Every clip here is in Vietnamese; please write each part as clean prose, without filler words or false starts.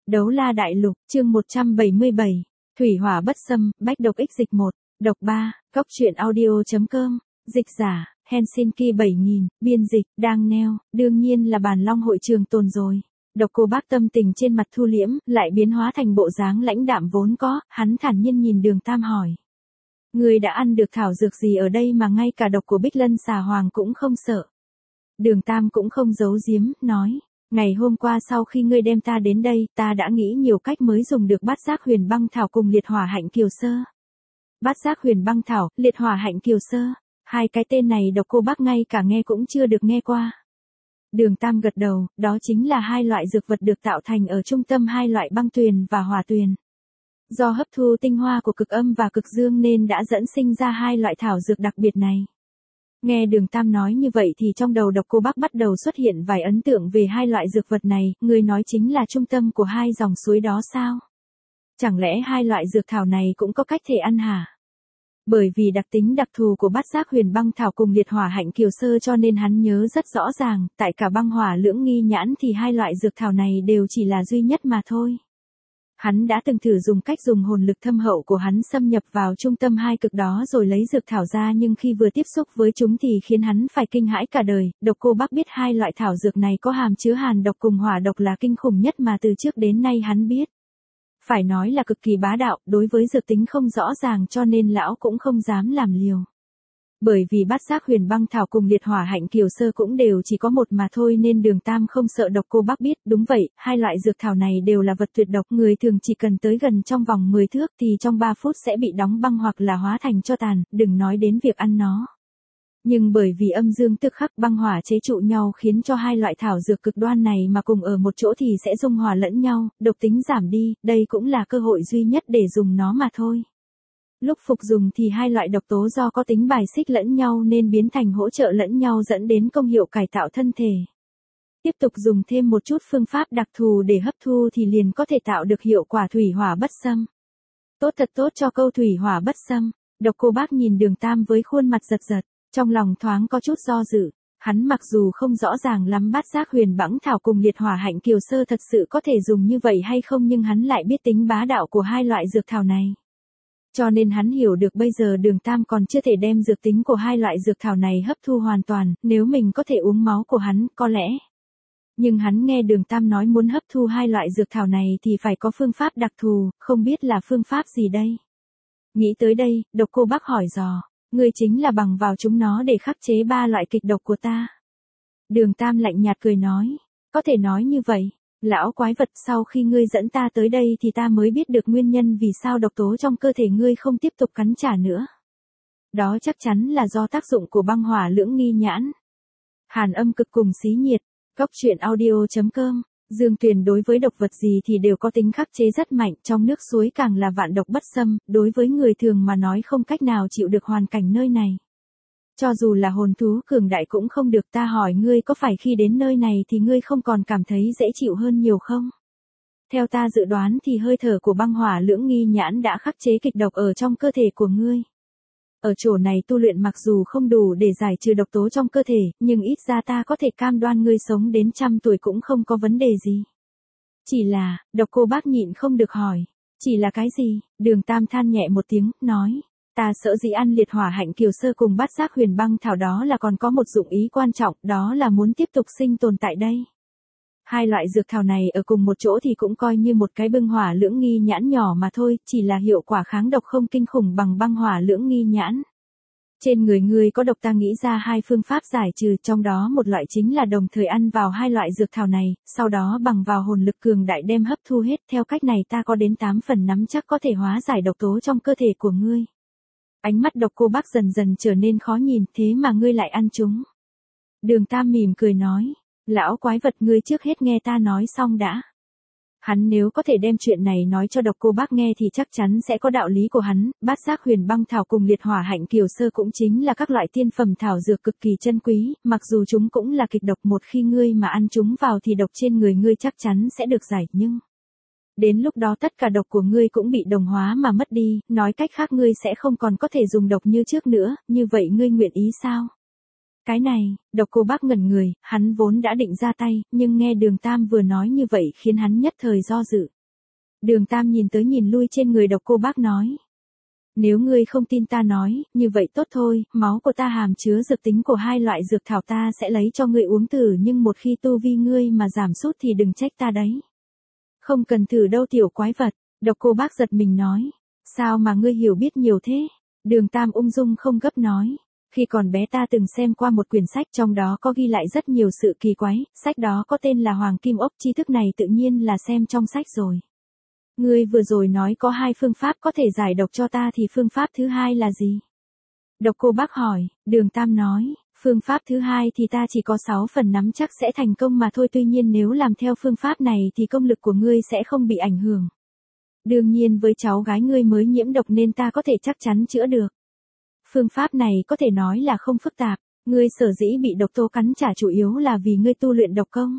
Đấu La Đại Lục, chương 177. Thủy hỏa bất xâm, bách độc ích dịch 1. Độc 3, Cốc truyện audio.com. Dịch giả, Helsinki 7000, biên dịch, đang neo, đương nhiên là Bàn Long hội trường tồn rồi. Độc Cô Bác tâm tình trên mặt thu liễm, lại biến hóa thành bộ dáng lãnh đạm vốn có, hắn thản nhiên nhìn Đường Tam hỏi. Người đã ăn được thảo dược gì ở đây mà ngay cả độc của Bích Lân Xà Hoàng cũng không sợ. Đường Tam cũng không giấu giếm, nói. Ngày hôm qua sau khi ngươi đem ta đến đây, ta đã nghĩ nhiều cách mới dùng được bát giác huyền băng thảo cùng liệt hỏa hạnh kiều sơ. Bát giác huyền băng thảo, liệt hỏa hạnh kiều sơ. Hai cái tên này Độc Cô Bác ngay cả nghe cũng chưa được nghe qua. Đường Tam gật đầu, đó chính là hai loại dược vật được tạo thành ở trung tâm hai loại băng tuyền và hỏa tuyền. Do hấp thu tinh hoa của cực âm và cực dương nên đã dẫn sinh ra hai loại thảo dược đặc biệt này. Nghe Đường Tam nói như vậy thì trong đầu Độc Cô Bác bắt đầu xuất hiện vài ấn tượng về hai loại dược vật này, người nói chính là trung tâm của hai dòng suối đó sao? Chẳng lẽ hai loại dược thảo này cũng có cách thể ăn hả? Bởi vì đặc tính đặc thù của bát giác huyền băng thảo cùng liệt hỏa hạnh kiều sơ cho nên hắn nhớ rất rõ ràng, tại cả băng hỏa lưỡng nghi nhãn thì hai loại dược thảo này đều chỉ là duy nhất mà thôi. Hắn đã từng thử dùng cách dùng hồn lực thâm hậu của hắn xâm nhập vào trung tâm hai cực đó rồi lấy dược thảo ra, nhưng khi vừa tiếp xúc với chúng thì khiến hắn phải kinh hãi cả đời. Độc Cô Bác biết hai loại thảo dược này có hàm chứa hàn độc cùng hỏa độc là kinh khủng nhất mà từ trước đến nay hắn biết. Phải nói là cực kỳ bá đạo, đối với dược tính không rõ ràng cho nên lão cũng không dám làm liều. Bởi vì bát giác huyền băng thảo cùng liệt hỏa hạnh kiều sơ cũng đều chỉ có một mà thôi nên Đường Tam không sợ Độc Cô Bác biết. Đúng vậy, hai loại dược thảo này đều là vật tuyệt độc, người thường chỉ cần tới gần trong vòng 10 thước thì trong 3 phút sẽ bị đóng băng hoặc là hóa thành tro tàn, đừng nói đến việc ăn nó. Nhưng bởi vì âm dương tức khắc băng hỏa chế trụ nhau khiến cho hai loại thảo dược cực đoan này mà cùng ở một chỗ thì sẽ dung hòa lẫn nhau, độc tính giảm đi, đây cũng là cơ hội duy nhất để dùng nó mà thôi. Lúc phục dùng thì hai loại độc tố do có tính bài xích lẫn nhau nên biến thành hỗ trợ lẫn nhau dẫn đến công hiệu cải tạo thân thể. Tiếp tục dùng thêm một chút phương pháp đặc thù để hấp thu thì liền có thể tạo được hiệu quả thủy hỏa bất xâm. Tốt thật tốt cho câu thủy hỏa bất xâm. Độc Cô Bác nhìn Đường Tam với khuôn mặt giật giật, trong lòng thoáng có chút do dự. Hắn mặc dù không rõ ràng lắm bát giác huyền băng thảo cùng liệt hỏa hạnh kiều sơ thật sự có thể dùng như vậy hay không, nhưng hắn lại biết tính bá đạo của hai loại dược thảo này. Cho nên hắn hiểu được bây giờ Đường Tam còn chưa thể đem dược tính của hai loại dược thảo này hấp thu hoàn toàn, nếu mình có thể uống máu của hắn, có lẽ. Nhưng hắn nghe Đường Tam nói muốn hấp thu hai loại dược thảo này thì phải có phương pháp đặc thù, không biết là phương pháp gì đây. Nghĩ tới đây, Độc Cô Bác hỏi dò, ngươi chính là bằng vào chúng nó để khắc chế ba loại kịch độc của ta. Đường Tam lạnh nhạt cười nói, có thể nói như vậy. Lão quái vật, sau khi ngươi dẫn ta tới đây thì ta mới biết được nguyên nhân vì sao độc tố trong cơ thể ngươi không tiếp tục cắn trả nữa. Đó chắc chắn là do tác dụng của băng hỏa lưỡng nghi nhãn. Hàn âm cực cùng xí nhiệt. Cốc truyện audio.com. Dương tuyền đối với độc vật gì thì đều có tính khắc chế rất mạnh, trong nước suối càng là vạn độc bất xâm, đối với người thường mà nói không cách nào chịu được hoàn cảnh nơi này. Cho dù là hồn thú cường đại cũng không được. Ta hỏi ngươi, có phải khi đến nơi này thì ngươi không còn cảm thấy dễ chịu hơn nhiều không? Theo ta dự đoán thì hơi thở của băng hỏa lưỡng nghi nhãn đã khắc chế kịch độc ở trong cơ thể của ngươi. Ở chỗ này tu luyện mặc dù không đủ để giải trừ độc tố trong cơ thể, nhưng ít ra ta có thể cam đoan ngươi sống đến 100 tuổi cũng không có vấn đề gì. Chỉ là, Độc Cô Bác nhịn không được hỏi, chỉ là cái gì? Đường Tam than nhẹ một tiếng, nói. Ta sợ dĩ ăn liệt hỏa hạnh kiều sơ cùng bát giác huyền băng thảo đó là còn có một dụng ý quan trọng, đó là muốn tiếp tục sinh tồn tại đây. Hai loại dược thảo này ở cùng một chỗ thì cũng coi như một cái băng hỏa lưỡng nghi nhãn nhỏ mà thôi, chỉ là hiệu quả kháng độc không kinh khủng bằng băng hỏa lưỡng nghi nhãn. Trên người ngươi có độc, ta nghĩ ra hai phương pháp giải trừ, trong đó một loại chính là đồng thời ăn vào hai loại dược thảo này, sau đó bằng vào hồn lực cường đại đem hấp thu hết, theo cách này ta có đến 8 phần nắm chắc có thể hóa giải độc tố trong cơ thể của ngươi. Ánh mắt Độc Cô Bác dần dần trở nên khó nhìn, thế mà ngươi lại ăn chúng. Đường Tam mỉm cười nói, lão quái vật, ngươi trước hết nghe ta nói xong đã. Hắn nếu có thể đem chuyện này nói cho Độc Cô Bác nghe thì chắc chắn sẽ có đạo lý của hắn. Bát giác huyền băng thảo cùng liệt hỏa hạnh kiều sơ cũng chính là các loại tiên phẩm thảo dược cực kỳ chân quý, mặc dù chúng cũng là kịch độc, một khi ngươi mà ăn chúng vào thì độc trên người ngươi chắc chắn sẽ được giải, nhưng đến lúc đó tất cả độc của ngươi cũng bị đồng hóa mà mất đi, nói cách khác ngươi sẽ không còn có thể dùng độc như trước nữa, như vậy ngươi nguyện ý sao? Cái này, Độc Cô Bác ngẩn người, hắn vốn đã định ra tay, nhưng nghe Đường Tam vừa nói như vậy khiến hắn nhất thời do dự. Đường Tam nhìn tới nhìn lui trên người độc cô bác nói. Nếu ngươi không tin ta nói, như vậy tốt thôi, máu của ta hàm chứa dược tính của hai loại dược thảo ta sẽ lấy cho ngươi uống thử, nhưng một khi tu vi ngươi mà giảm sút thì đừng trách ta đấy. Không cần thử đâu tiểu quái vật, độc cô bác giật mình nói. Sao mà ngươi hiểu biết nhiều thế? Đường Tam ung dung không gấp nói. Khi còn bé ta từng xem qua một quyển sách, trong đó có ghi lại rất nhiều sự kỳ quái, sách đó có tên là Hoàng Kim Ốc, tri thức này tự nhiên là xem trong sách rồi. Ngươi vừa rồi nói có 2 phương pháp có thể giải độc cho ta thì phương pháp thứ hai là gì? Độc cô bác hỏi, Đường Tam nói, phương pháp thứ hai thì ta chỉ có 6 phần nắm chắc sẽ thành công mà thôi, tuy nhiên nếu làm theo phương pháp này thì công lực của ngươi sẽ không bị ảnh hưởng. Đương nhiên với cháu gái ngươi mới nhiễm độc nên ta có thể chắc chắn chữa được. Phương pháp này có thể nói là không phức tạp, ngươi sở dĩ bị độc tố cắn trả chủ yếu là vì ngươi tu luyện độc công.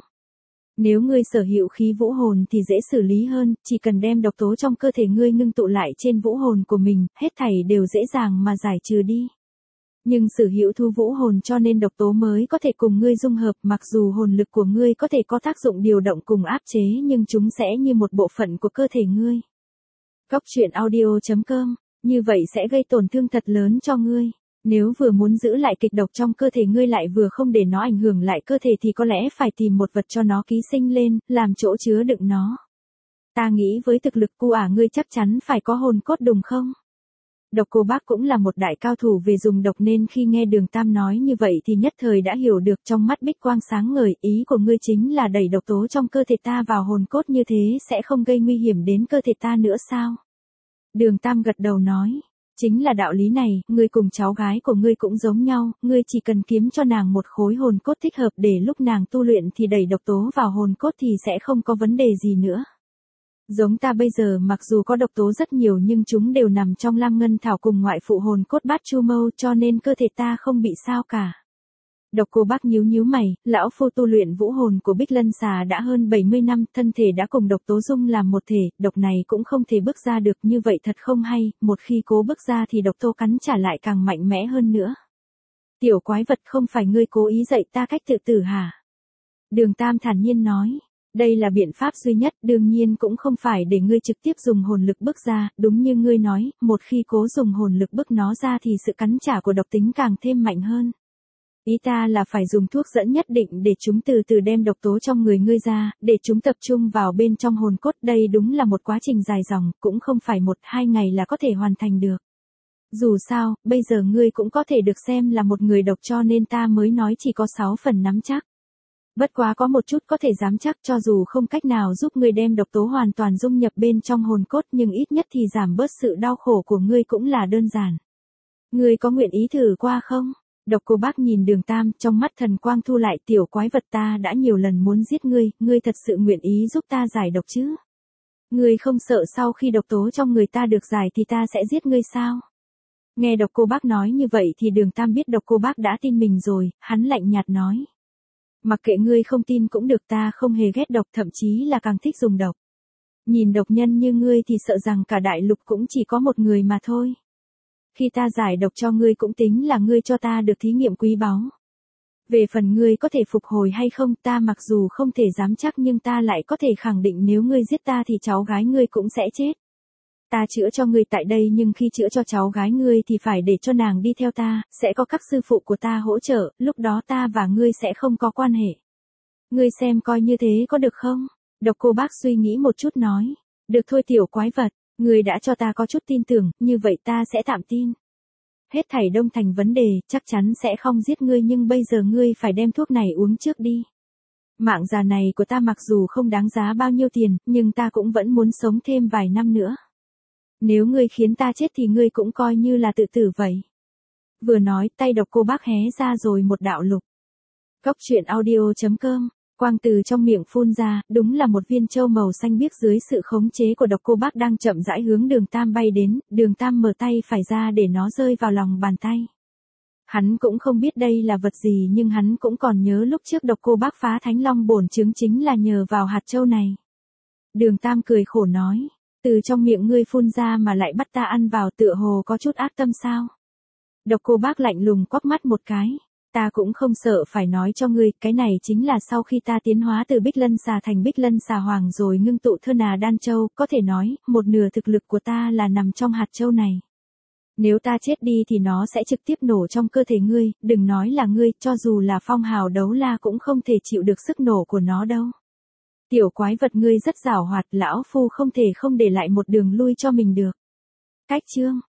Nếu ngươi sở hữu khí vũ hồn thì dễ xử lý hơn, chỉ cần đem độc tố trong cơ thể ngươi ngưng tụ lại trên vũ hồn của mình, hết thảy đều dễ dàng mà giải trừ đi. Nhưng sở hữu thu vũ hồn cho nên độc tố mới có thể cùng ngươi dung hợp, mặc dù hồn lực của ngươi có thể có tác dụng điều động cùng áp chế nhưng chúng sẽ như một bộ phận của cơ thể ngươi. Góc truyện audio.com, như vậy sẽ gây tổn thương thật lớn cho ngươi. Nếu vừa muốn giữ lại kịch độc trong cơ thể ngươi lại vừa không để nó ảnh hưởng lại cơ thể thì có lẽ phải tìm một vật cho nó ký sinh lên, làm chỗ chứa đựng nó. Ta nghĩ với thực lực của ngươi chắc chắn phải có hồn cốt đúng không? Độc cô bác cũng là một đại cao thủ về dùng độc nên khi nghe Đường Tam nói như vậy thì nhất thời đã hiểu được, trong mắt bích quang sáng ngời, ý của ngươi chính là đẩy độc tố trong cơ thể ta vào hồn cốt, như thế sẽ không gây nguy hiểm đến cơ thể ta nữa sao? Đường Tam gật đầu nói. Chính là đạo lý này, ngươi cùng cháu gái của ngươi cũng giống nhau, ngươi chỉ cần kiếm cho nàng một khối hồn cốt thích hợp để lúc nàng tu luyện thì đẩy độc tố vào hồn cốt thì sẽ không có vấn đề gì nữa. Giống ta bây giờ mặc dù có độc tố rất nhiều nhưng chúng đều nằm trong Lam Ngân Thảo cùng ngoại phụ hồn cốt Bát Chu Mâu cho nên cơ thể ta không bị sao cả. Độc cô bác nhíu nhíu mày, lão phu tu luyện vũ hồn của Bích Lân Xà đã hơn 70 năm, thân thể đã cùng độc tố dung làm một thể, độc này cũng không thể bước ra được, như vậy thật không hay, một khi cố bước ra thì độc tố cắn trả lại càng mạnh mẽ hơn nữa. Tiểu quái vật, không phải ngươi cố ý dạy ta cách tự tử hả? Đường Tam thản nhiên nói. Đây là biện pháp duy nhất, đương nhiên cũng không phải để ngươi trực tiếp dùng hồn lực bước ra, đúng như ngươi nói, một khi cố dùng hồn lực bước nó ra thì sự cắn trả của độc tính càng thêm mạnh hơn. Ý ta là phải dùng thuốc dẫn nhất định để chúng từ từ đem độc tố trong người ngươi ra, để chúng tập trung vào bên trong hồn cốt, đây đúng là một quá trình dài dòng, cũng không phải 1-2 ngày là có thể hoàn thành được. Dù sao, bây giờ ngươi cũng có thể được xem là một người độc cho nên ta mới nói chỉ có 6 phần nắm chắc. Bất quá có một chút có thể dám chắc, cho dù không cách nào giúp ngươi đem độc tố hoàn toàn dung nhập bên trong hồn cốt nhưng ít nhất thì giảm bớt sự đau khổ của ngươi cũng là đơn giản. Ngươi có nguyện ý thử qua không? Độc cô bác nhìn Đường Tam, trong mắt thần quang thu lại, tiểu quái vật, ta đã nhiều lần muốn giết ngươi, ngươi thật sự nguyện ý giúp ta giải độc chứ? Ngươi không sợ sau khi độc tố trong người ta được giải thì ta sẽ giết ngươi sao? Nghe độc cô bác nói như vậy thì Đường Tam biết độc cô bác đã tin mình rồi, hắn lạnh nhạt nói. Mặc kệ ngươi không tin cũng được, ta không hề ghét độc, thậm chí là càng thích dùng độc. Nhìn độc nhân như ngươi thì sợ rằng cả đại lục cũng chỉ có một người mà thôi. Khi ta giải độc cho ngươi cũng tính là ngươi cho ta được thí nghiệm quý báu. Về phần ngươi có thể phục hồi hay không, ta mặc dù không thể dám chắc nhưng ta lại có thể khẳng định nếu ngươi giết ta thì cháu gái ngươi cũng sẽ chết. Ta chữa cho ngươi tại đây nhưng khi chữa cho cháu gái ngươi thì phải để cho nàng đi theo ta, sẽ có các sư phụ của ta hỗ trợ, lúc đó ta và ngươi sẽ không có quan hệ. Ngươi xem coi như thế có được không? Độc cô bác suy nghĩ một chút nói. Được thôi tiểu quái vật, ngươi đã cho ta có chút tin tưởng, như vậy ta sẽ tạm tin. Hết thảy đông thành vấn đề, chắc chắn sẽ không giết ngươi nhưng bây giờ ngươi phải đem thuốc này uống trước đi. Mạng già này của ta mặc dù không đáng giá bao nhiêu tiền, nhưng ta cũng vẫn muốn sống thêm vài năm nữa. Nếu ngươi khiến ta chết thì ngươi cũng coi như là tự tử vậy. Vừa nói, tay độc cô bác hé ra rồi một đạo lục. Góc truyện audio.com, quang từ trong miệng phun ra, đúng là một viên châu màu xanh biếc dưới sự khống chế của độc cô bác đang chậm rãi hướng Đường Tam bay đến, Đường Tam mở tay phải ra để nó rơi vào lòng bàn tay. Hắn cũng không biết đây là vật gì nhưng hắn cũng còn nhớ lúc trước độc cô bác phá Thánh Long bổn chứng chính là nhờ vào hạt châu này. Đường Tam cười khổ nói. Từ trong miệng ngươi phun ra mà lại bắt ta ăn vào, tựa hồ có chút ác tâm sao? Độc cô bác lạnh lùng quắc mắt một cái. Ta cũng không sợ phải nói cho ngươi, cái này chính là sau khi ta tiến hóa từ Bích Lân xà thành Bích Lân xà hoàng rồi ngưng tụ Thơ Nà Đan Châu, có thể nói, một nửa thực lực của ta là nằm trong hạt châu này. Nếu ta chết đi thì nó sẽ trực tiếp nổ trong cơ thể ngươi, đừng nói là ngươi, cho dù là Phong Hào Đấu La cũng không thể chịu được sức nổ của nó đâu. Tiểu quái vật ngươi rất giảo hoạt, lão phu không thể không để lại một đường lui cho mình được. Cách chương